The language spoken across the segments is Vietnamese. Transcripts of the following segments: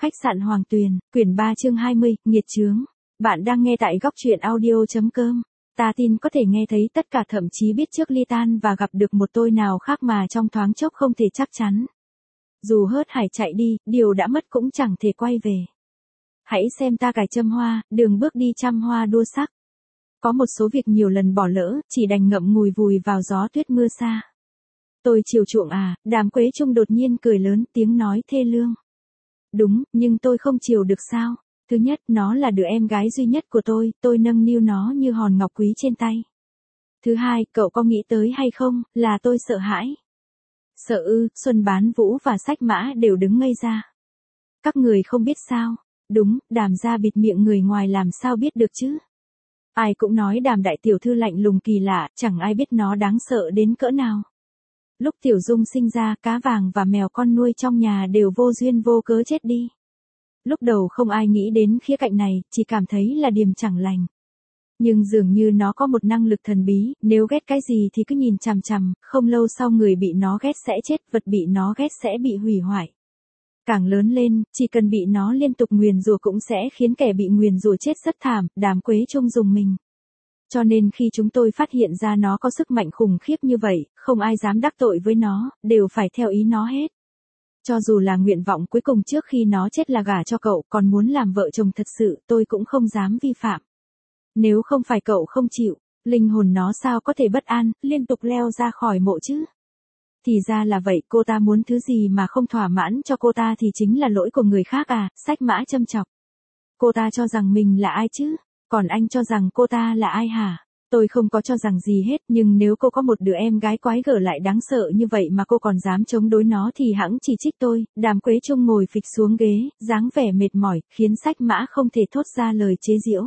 Khách sạn Hoàng Tuyền, quyển 3 chương 20, nghiệt chướng. Bạn đang nghe tại góc truyện audio.com. Ta tin có thể nghe thấy tất cả, thậm chí biết trước ly tan và gặp được một tôi nào khác mà trong thoáng chốc không thể chắc chắn. Dù hớt hải chạy đi, điều đã mất cũng chẳng thể quay về. Hãy xem ta cài châm hoa, đường bước đi trăm hoa đua sắc. Có một số việc nhiều lần bỏ lỡ, chỉ đành ngậm ngùi vùi vào gió tuyết mưa xa. Tôi chiều chuộng à, Đàm Quế Trung đột nhiên cười lớn, tiếng nói thê lương. Đúng, nhưng tôi không chiều được sao? Thứ nhất, nó là đứa em gái duy nhất của tôi nâng niu nó như hòn ngọc quý trên tay. Thứ hai, cậu có nghĩ tới hay không, là tôi sợ hãi. Sợ ư? Xuân Bán Vũ và Sách Mã đều đứng ngây ra. Các người không biết sao? Đúng, Đàm gia bịt miệng người ngoài làm sao biết được chứ? Ai cũng nói Đàm đại tiểu thư lạnh lùng kỳ lạ, chẳng ai biết nó đáng sợ đến cỡ nào. Lúc Tiểu Dung sinh ra, cá vàng và mèo con nuôi trong nhà đều vô duyên vô cớ chết đi. Lúc đầu không ai nghĩ đến khía cạnh này, chỉ cảm thấy là điềm chẳng lành. Nhưng dường như nó có một năng lực thần bí, nếu ghét cái gì thì cứ nhìn chằm chằm, không lâu sau người bị nó ghét sẽ chết, vật bị nó ghét sẽ bị hủy hoại. Càng lớn lên, chỉ cần bị nó liên tục nguyền rủa cũng sẽ khiến kẻ bị nguyền rủa chết rất thảm. Đàm Quế Trung dùng mình. Cho nên khi chúng tôi phát hiện ra nó có sức mạnh khủng khiếp như vậy, không ai dám đắc tội với nó, đều phải theo ý nó hết. Cho dù là nguyện vọng cuối cùng trước khi nó chết là gả cho cậu, còn muốn làm vợ chồng thật sự, tôi cũng không dám vi phạm. Nếu không phải cậu không chịu, linh hồn nó sao có thể bất an, liên tục leo ra khỏi mộ chứ? Thì ra là vậy, cô ta muốn thứ gì mà không thỏa mãn cho cô ta thì chính là lỗi của người khác à? Sách Mã châm chọc. Cô ta cho rằng mình là ai chứ? Còn anh cho rằng cô ta là ai hả? Tôi không có cho rằng gì hết, nhưng nếu cô có một đứa em gái quái gở lại đáng sợ như vậy mà cô còn dám chống đối nó thì hẵng chỉ trích tôi. Đàm Quế Trung ngồi phịch xuống ghế, dáng vẻ mệt mỏi, khiến Sách Mã không thể thốt ra lời chế giễu.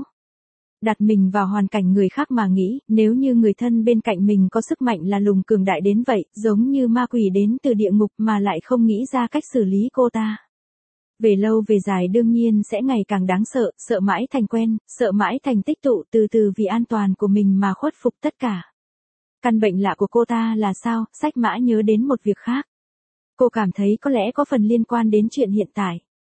Đặt mình vào hoàn cảnh người khác mà nghĩ, nếu như người thân bên cạnh mình có sức mạnh là lùng cường đại đến vậy, giống như ma quỷ đến từ địa ngục mà lại không nghĩ ra cách xử lý cô ta. Về lâu về dài đương nhiên sẽ ngày càng đáng sợ, sợ mãi thành quen, sợ mãi thành tích tụ, từ từ vì an toàn của mình mà khuất phục tất cả. Căn bệnh lạ của cô ta là sao? Sách Mã nhớ đến một việc khác. Cô cảm thấy có lẽ có phần liên quan đến chuyện hiện tại.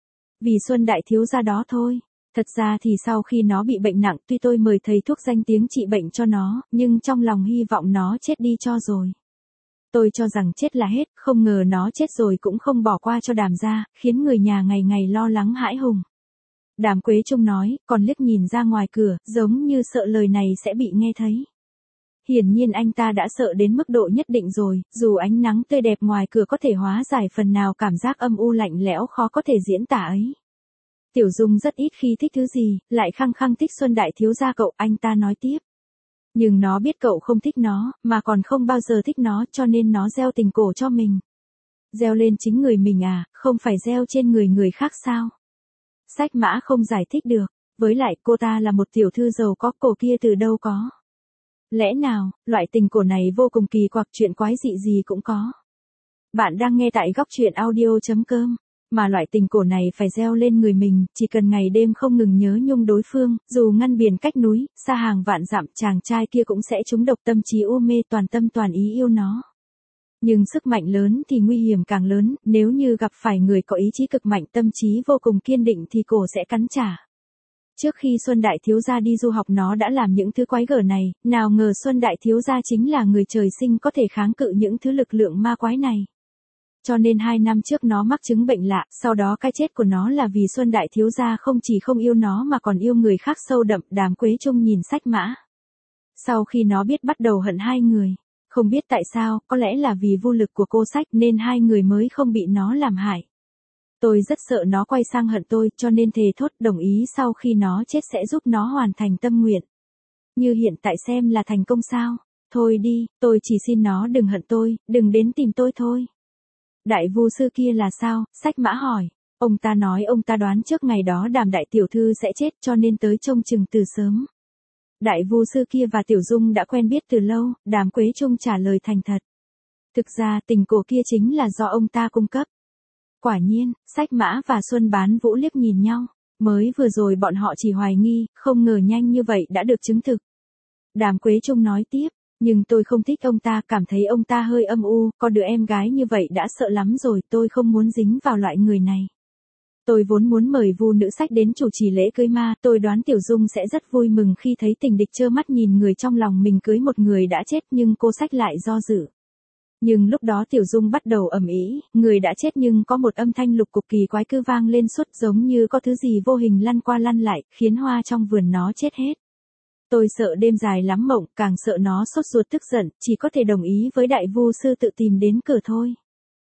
Vì Xuân đại thiếu gia đó thôi. Thật ra thì sau khi nó bị bệnh nặng, tuy tôi mời thầy thuốc danh tiếng trị bệnh cho nó, nhưng trong lòng hy vọng nó chết đi cho rồi. Tôi cho rằng chết là hết, không ngờ nó chết rồi cũng không bỏ qua cho Đàm gia, khiến người nhà ngày ngày lo lắng hãi hùng. Đàm Quế Trung nói, còn liếc nhìn ra ngoài cửa, giống như sợ lời này sẽ bị nghe thấy. Hiển nhiên anh ta đã sợ đến mức độ nhất định rồi, dù ánh nắng tươi đẹp ngoài cửa có thể hóa giải phần nào cảm giác âm u lạnh lẽo khó có thể diễn tả ấy. Tiểu Dung rất ít khi thích thứ gì, lại khăng khăng thích Xuân đại thiếu gia cậu, anh ta nói tiếp. Nhưng nó biết cậu không thích nó, mà còn không bao giờ thích nó, cho nên nó gieo tình cổ cho mình. Gieo lên chính người mình à, không phải gieo trên người người khác sao? Sách Mã không giải thích được, với lại cô ta là một tiểu thư giàu có, cổ kia từ đâu có? Lẽ nào, loại tình cổ này vô cùng kỳ quặc, chuyện quái dị gì cũng có. Bạn đang nghe tại góc truyện audio.com. Mà loại tình cổ này phải gieo lên người mình, chỉ cần ngày đêm không ngừng nhớ nhung đối phương, dù ngăn biển cách núi, xa hàng vạn dặm, chàng trai kia cũng sẽ trúng độc, tâm trí u mê, toàn tâm toàn ý yêu nó. Nhưng sức mạnh lớn thì nguy hiểm càng lớn, nếu như gặp phải người có ý chí cực mạnh, tâm trí vô cùng kiên định thì cổ sẽ cắn trả. Trước khi Xuân đại thiếu gia đi du học nó đã làm những thứ quái gở này, nào ngờ Xuân đại thiếu gia chính là người trời sinh có thể kháng cự những thứ lực lượng ma quái này. Cho nên 2 năm trước nó mắc chứng bệnh lạ, sau đó cái chết của nó là vì Xuân đại thiếu gia không chỉ không yêu nó mà còn yêu người khác sâu đậm. Đàm Quế Trung nhìn Sách Mã. Sau khi nó biết bắt đầu hận hai người, không biết tại sao, có lẽ là vì vô lực của cô Sách nên hai người mới không bị nó làm hại. Tôi rất sợ nó quay sang hận tôi, cho nên thề thốt đồng ý sau khi nó chết sẽ giúp nó hoàn thành tâm nguyện. Như hiện tại xem là thành công sao? Thôi đi, tôi chỉ xin nó đừng hận tôi, đừng đến tìm tôi thôi. Đại vu sư kia là sao? Sách Mã hỏi. Ông ta nói ông ta đoán trước ngày đó Đàm đại tiểu thư sẽ chết cho nên tới trông chừng từ sớm. Đại vu sư kia và Tiểu Dung đã quen biết từ lâu, Đàm Quế Trung trả lời thành thật. Thực ra tình cổ kia chính là do ông ta cung cấp. Quả nhiên, Sách Mã và Xuân Bán Vũ liếc nhìn nhau. Mới vừa rồi bọn họ chỉ hoài nghi, không ngờ nhanh như vậy đã được chứng thực. Đàm Quế Trung nói tiếp. Nhưng tôi không thích ông ta, cảm thấy ông ta hơi âm u, có đứa em gái như vậy đã sợ lắm rồi, tôi không muốn dính vào loại người này. Tôi vốn muốn mời Vu nữ sách đến chủ trì lễ cưới ma, tôi đoán Tiểu Dung sẽ rất vui mừng khi thấy tình địch trơ mắt nhìn người trong lòng mình cưới một người đã chết, nhưng cô sách lại do dự. Nhưng lúc đó Tiểu Dung bắt đầu ầm ĩ, người đã chết nhưng có một âm thanh lục cục kỳ quái cứ vang lên suốt, giống như có thứ gì vô hình lăn qua lăn lại, khiến hoa trong vườn nó chết hết. Tôi sợ đêm dài lắm mộng, càng sợ nó sốt ruột tức giận, chỉ có thể đồng ý với đại vu sư tự tìm đến cửa thôi.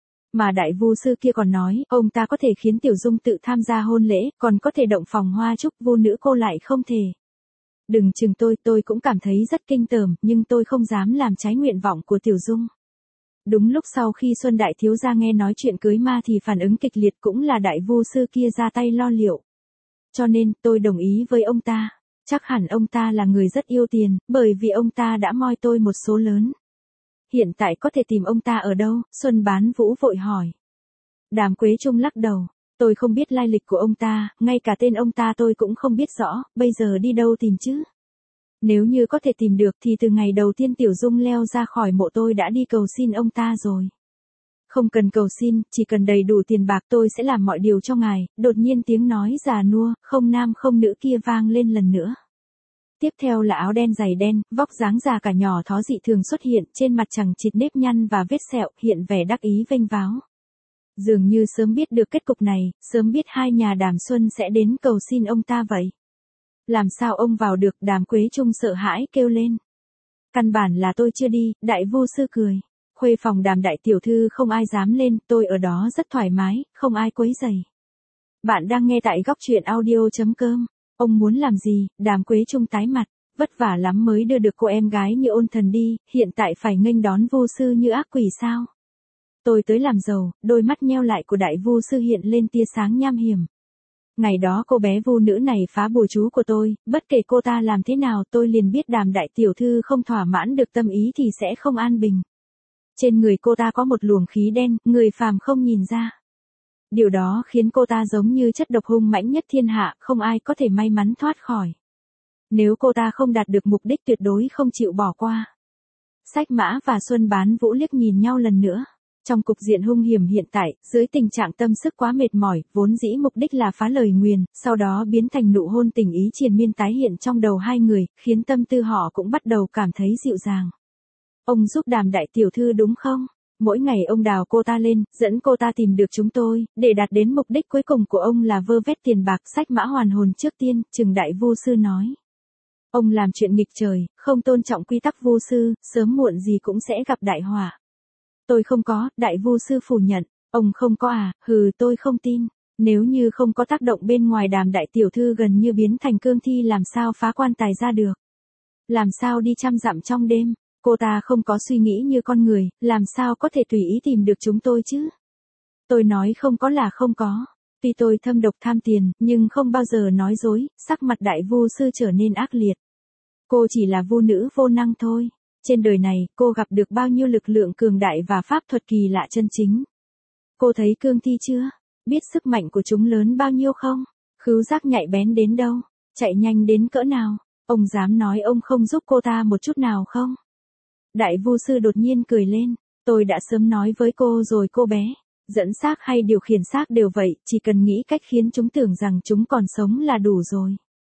Mà đại vu sư kia còn nói, ông ta có thể khiến Tiểu Dung tự tham gia hôn lễ, còn có thể động phòng hoa chúc, vu nữ cô lại không thể. Đừng chừng tôi cũng cảm thấy rất kinh tởm, nhưng tôi không dám làm trái nguyện vọng của Tiểu Dung. Đúng lúc sau khi Xuân Đại Thiếu Gia nghe nói chuyện cưới ma thì phản ứng kịch liệt, cũng là đại vu sư kia ra tay lo liệu. Cho nên, tôi đồng ý với ông ta. Chắc hẳn ông ta là người rất yêu tiền, bởi vì ông ta đã moi tôi một số lớn. Hiện tại có thể tìm ông ta ở đâu? Xuân Bán Vũ vội hỏi. Đàm Quế Trung lắc đầu. Tôi không biết lai lịch của ông ta, ngay cả tên ông ta tôi cũng không biết rõ, bây giờ đi đâu tìm chứ? Nếu như có thể tìm được thì từ ngày đầu tiên Tiểu Dung leo ra khỏi mộ tôi đã đi cầu xin ông ta rồi. Không cần cầu xin, chỉ cần đầy đủ tiền bạc tôi sẽ làm mọi điều cho ngài. Đột nhiên tiếng nói già nua, không nam không nữ kia vang lên lần nữa. Tiếp theo là áo đen giày đen, vóc dáng già cả nhỏ thó dị thường xuất hiện, trên mặt chẳng chịt nếp nhăn và vết sẹo, hiện vẻ đắc ý vênh váo. Dường như sớm biết được kết cục này, sớm biết hai nhà Đàm Xuân sẽ đến cầu xin ông ta vậy. Làm sao ông vào được? Đàm Quế Trung sợ hãi kêu lên. Căn bản là tôi chưa đi, đại vu sư cười. Khuê phòng Đàm đại tiểu thư không ai dám lên, tôi ở đó rất thoải mái, không ai quấy rầy. Bạn đang nghe tại góc truyện audio.com. Ông muốn làm gì? Đàm Quế Trung tái mặt, vất vả lắm mới đưa được cô em gái như Ôn Thần đi, hiện tại phải nghênh đón vu sư như ác quỷ sao? Tôi tới làm giàu, đôi mắt nheo lại của đại vu sư hiện lên tia sáng nham hiểm. Ngày đó cô bé vu nữ này phá bùa chú của tôi, bất kể cô ta làm thế nào tôi liền biết Đàm đại tiểu thư không thỏa mãn được tâm ý thì sẽ không an bình. Trên người cô ta có một luồng khí đen, người phàm không nhìn ra. Điều đó khiến cô ta giống như chất độc hung mãnh nhất thiên hạ, không ai có thể may mắn thoát khỏi. Nếu cô ta không đạt được mục đích tuyệt đối không chịu bỏ qua. Sách Mã và Xuân Bán Vũ liếc nhìn nhau lần nữa. Trong cục diện hung hiểm hiện tại, dưới tình trạng tâm sức quá mệt mỏi, vốn dĩ mục đích là phá lời nguyền, sau đó biến thành nụ hôn tình ý triền miên tái hiện trong đầu hai người, khiến tâm tư họ cũng bắt đầu cảm thấy dịu dàng. Ông giúp Đàm đại tiểu thư đúng không? Mỗi ngày ông đào cô ta lên, dẫn cô ta tìm được chúng tôi, để đạt đến mục đích cuối cùng của ông là vơ vét tiền bạc. Sách Mã hoàn hồn trước tiên, Trừng đại vu sư nói. Ông làm chuyện nghịch trời, không tôn trọng quy tắc vu sư, sớm muộn gì cũng sẽ gặp đại họa. Tôi không có, đại vu sư phủ nhận. Ông không có à? Hừ, tôi không tin. Nếu như không có tác động bên ngoài, Đàm đại tiểu thư gần như biến thành cương thi, làm sao phá quan tài ra được? Làm sao đi trăm dặm trong đêm? Cô ta không có suy nghĩ như con người, làm sao có thể tùy ý tìm được chúng tôi chứ? Tôi nói không có là không có. Tuy tôi thâm độc tham tiền, nhưng không bao giờ nói dối. Sắc mặt đại vu sư trở nên ác liệt. Cô chỉ là vu nữ vô năng thôi. Trên đời này, cô gặp được bao nhiêu lực lượng cường đại và pháp thuật kỳ lạ chân chính. Cô thấy cương thi chưa? Biết sức mạnh của chúng lớn bao nhiêu không? Khứu giác nhạy bén đến đâu? Chạy nhanh đến cỡ nào? Ông dám nói ông không giúp cô ta một chút nào không? Đại vu sư đột nhiên cười lên. Tôi đã sớm nói với cô rồi cô bé. Dẫn xác hay điều khiển xác đều vậy, chỉ cần nghĩ cách khiến chúng tưởng rằng chúng còn sống là đủ rồi.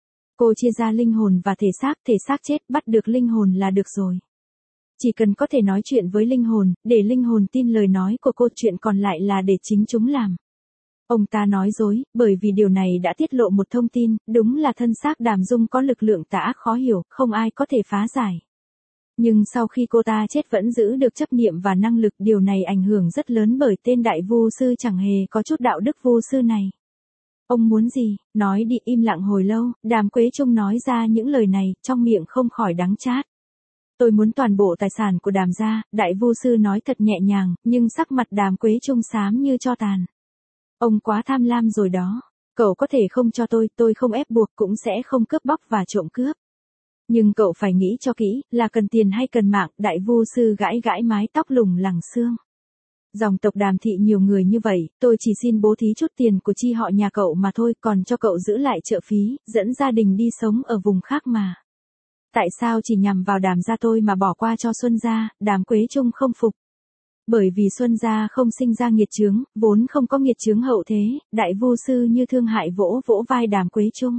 Cô chia ra linh hồn và thể xác chết, bắt được linh hồn là được rồi. Chỉ cần có thể nói chuyện với linh hồn, để linh hồn tin lời nói của cô, chuyện còn lại là để chính chúng làm. Ông ta nói dối, bởi vì điều này đã tiết lộ một thông tin, đúng là thân xác Đàm Dung có lực lượng tà ác khó hiểu, không ai có thể phá giải. Nhưng sau khi cô ta chết vẫn giữ được chấp niệm và năng lực, điều này ảnh hưởng rất lớn bởi tên đại vu sư chẳng hề có chút đạo đức vu sư này. Ông muốn gì? Nói đi. Im lặng hồi lâu, Đàm Quế Trung nói ra những lời này, trong miệng không khỏi đắng chát. Tôi muốn toàn bộ tài sản của Đàm gia. Đại vu sư nói thật nhẹ nhàng, nhưng sắc mặt Đàm Quế Trung xám như tro tàn. Ông quá tham lam rồi đó. Cậu có thể không cho tôi không ép buộc, cũng sẽ không cướp bóc và trộm cướp. Nhưng cậu phải nghĩ cho kỹ, là cần tiền hay cần mạng? Đại vu sư gãi gãi mái tóc lủng lẳng xương. Dòng tộc Đàm thị nhiều người như vậy, tôi chỉ xin bố thí chút tiền của chi họ nhà cậu mà thôi, còn cho cậu giữ lại trợ phí, dẫn gia đình đi sống ở vùng khác mà. Tại sao chỉ nhằm vào Đàm gia tôi mà bỏ qua cho Xuân gia? Đàm Quế Trung không phục. Bởi vì Xuân gia không sinh ra nghiệt chướng, vốn không có nghiệt chướng hậu thế, đại vu sư như thương hại vỗ vỗ vai Đàm Quế Trung.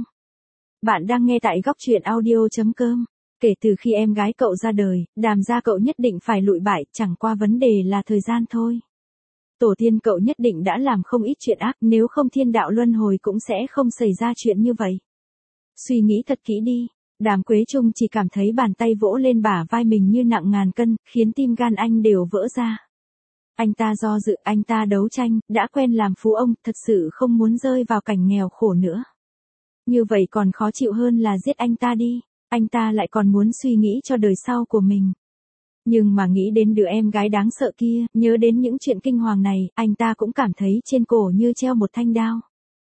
Bạn đang nghe tại góc truyện audio.com. Kể từ khi em gái cậu ra đời, Đàm gia cậu nhất định phải lụi bại, chẳng qua vấn đề là thời gian thôi. Tổ tiên cậu nhất định đã làm không ít chuyện ác, nếu không thiên đạo luân hồi cũng sẽ không xảy ra chuyện như vậy. Suy nghĩ thật kỹ đi. Đàm Quế Trung chỉ cảm thấy bàn tay vỗ lên bả vai mình như nặng ngàn cân, khiến tim gan anh đều vỡ ra. Anh ta do dự, anh ta đấu tranh, đã quen làm phú ông, thật sự không muốn rơi vào cảnh nghèo khổ nữa. Như vậy còn khó chịu hơn là giết anh ta đi, anh ta lại còn muốn suy nghĩ cho đời sau của mình. Nhưng mà nghĩ đến đứa em gái đáng sợ kia, nhớ đến những chuyện kinh hoàng này, anh ta cũng cảm thấy trên cổ như treo một thanh đao.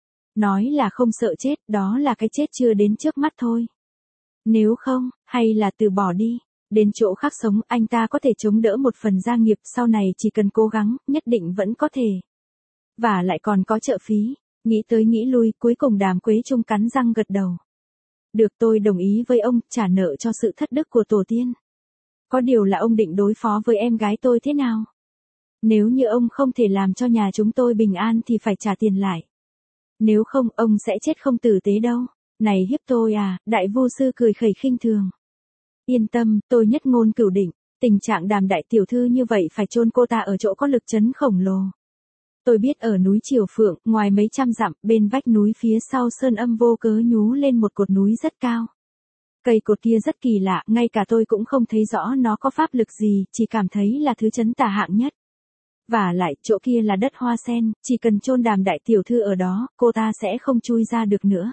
Nói là không sợ chết, đó là cái chết chưa đến trước mắt thôi. Nếu không, hay là từ bỏ đi. Đến chỗ khác sống, anh ta có thể chống đỡ một phần gia nghiệp, sau này chỉ cần cố gắng, nhất định vẫn có thể. Và lại còn có trợ phí. Nghĩ tới nghĩ lui, cuối cùng Đàm Quế Trung cắn răng gật đầu. Được, tôi đồng ý với ông, trả nợ cho sự thất đức của tổ tiên. Có điều là ông định đối phó với em gái tôi thế nào? Nếu như ông không thể làm cho nhà chúng tôi bình an thì phải trả tiền lại. Nếu không, ông sẽ chết không tử tế đâu. Này hiếp tôi à, đại vu sư cười khẩy khinh thường. Yên tâm, tôi nhất ngôn cửu định, tình trạng Đàm đại tiểu thư như vậy phải chôn cô ta ở chỗ có lực trấn khổng lồ. Tôi biết ở núi Triều Phượng, ngoài mấy trăm dặm, bên vách núi phía sau sơn âm vô cớ nhú lên một cột núi rất cao. Cây cột kia rất kỳ lạ, ngay cả tôi cũng không thấy rõ nó có pháp lực gì, chỉ cảm thấy là thứ trấn tà hạng nhất. Và lại, chỗ kia là đất hoa sen, chỉ cần chôn Đàm đại tiểu thư ở đó, cô ta sẽ không chui ra được nữa.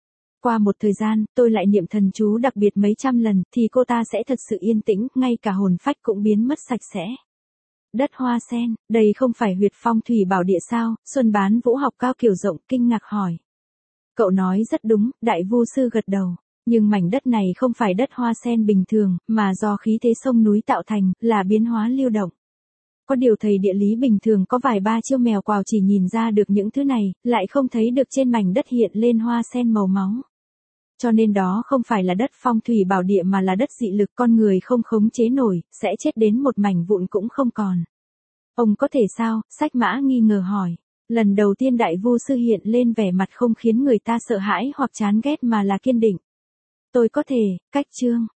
Qua một thời gian, tôi lại niệm thần chú đặc biệt mấy trăm lần, thì cô ta sẽ thật sự yên tĩnh, ngay cả hồn phách cũng biến mất sạch sẽ. Đất hoa sen, đây không phải huyệt phong thủy bảo địa sao? Xuân Bán Vũ học cao kiểu rộng, kinh ngạc hỏi. Cậu nói rất đúng, đại vu sư gật đầu. Nhưng mảnh đất này không phải đất hoa sen bình thường, mà do khí thế sông núi tạo thành, là biến hóa lưu động. Có điều thầy địa lý bình thường có vài ba chiêu mèo quào chỉ nhìn ra được những thứ này, lại không thấy được trên mảnh đất hiện lên hoa sen màu máu. Cho nên đó không phải là đất phong thủy bảo địa mà là đất dị lực, con người không khống chế nổi, sẽ chết đến một mảnh vụn cũng không còn. Ông có thể sao? Sách Mã nghi ngờ hỏi. Lần đầu tiên đại vu sư hiện lên vẻ mặt không khiến người ta sợ hãi hoặc chán ghét mà là kiên định. Tôi có thể, cách chương.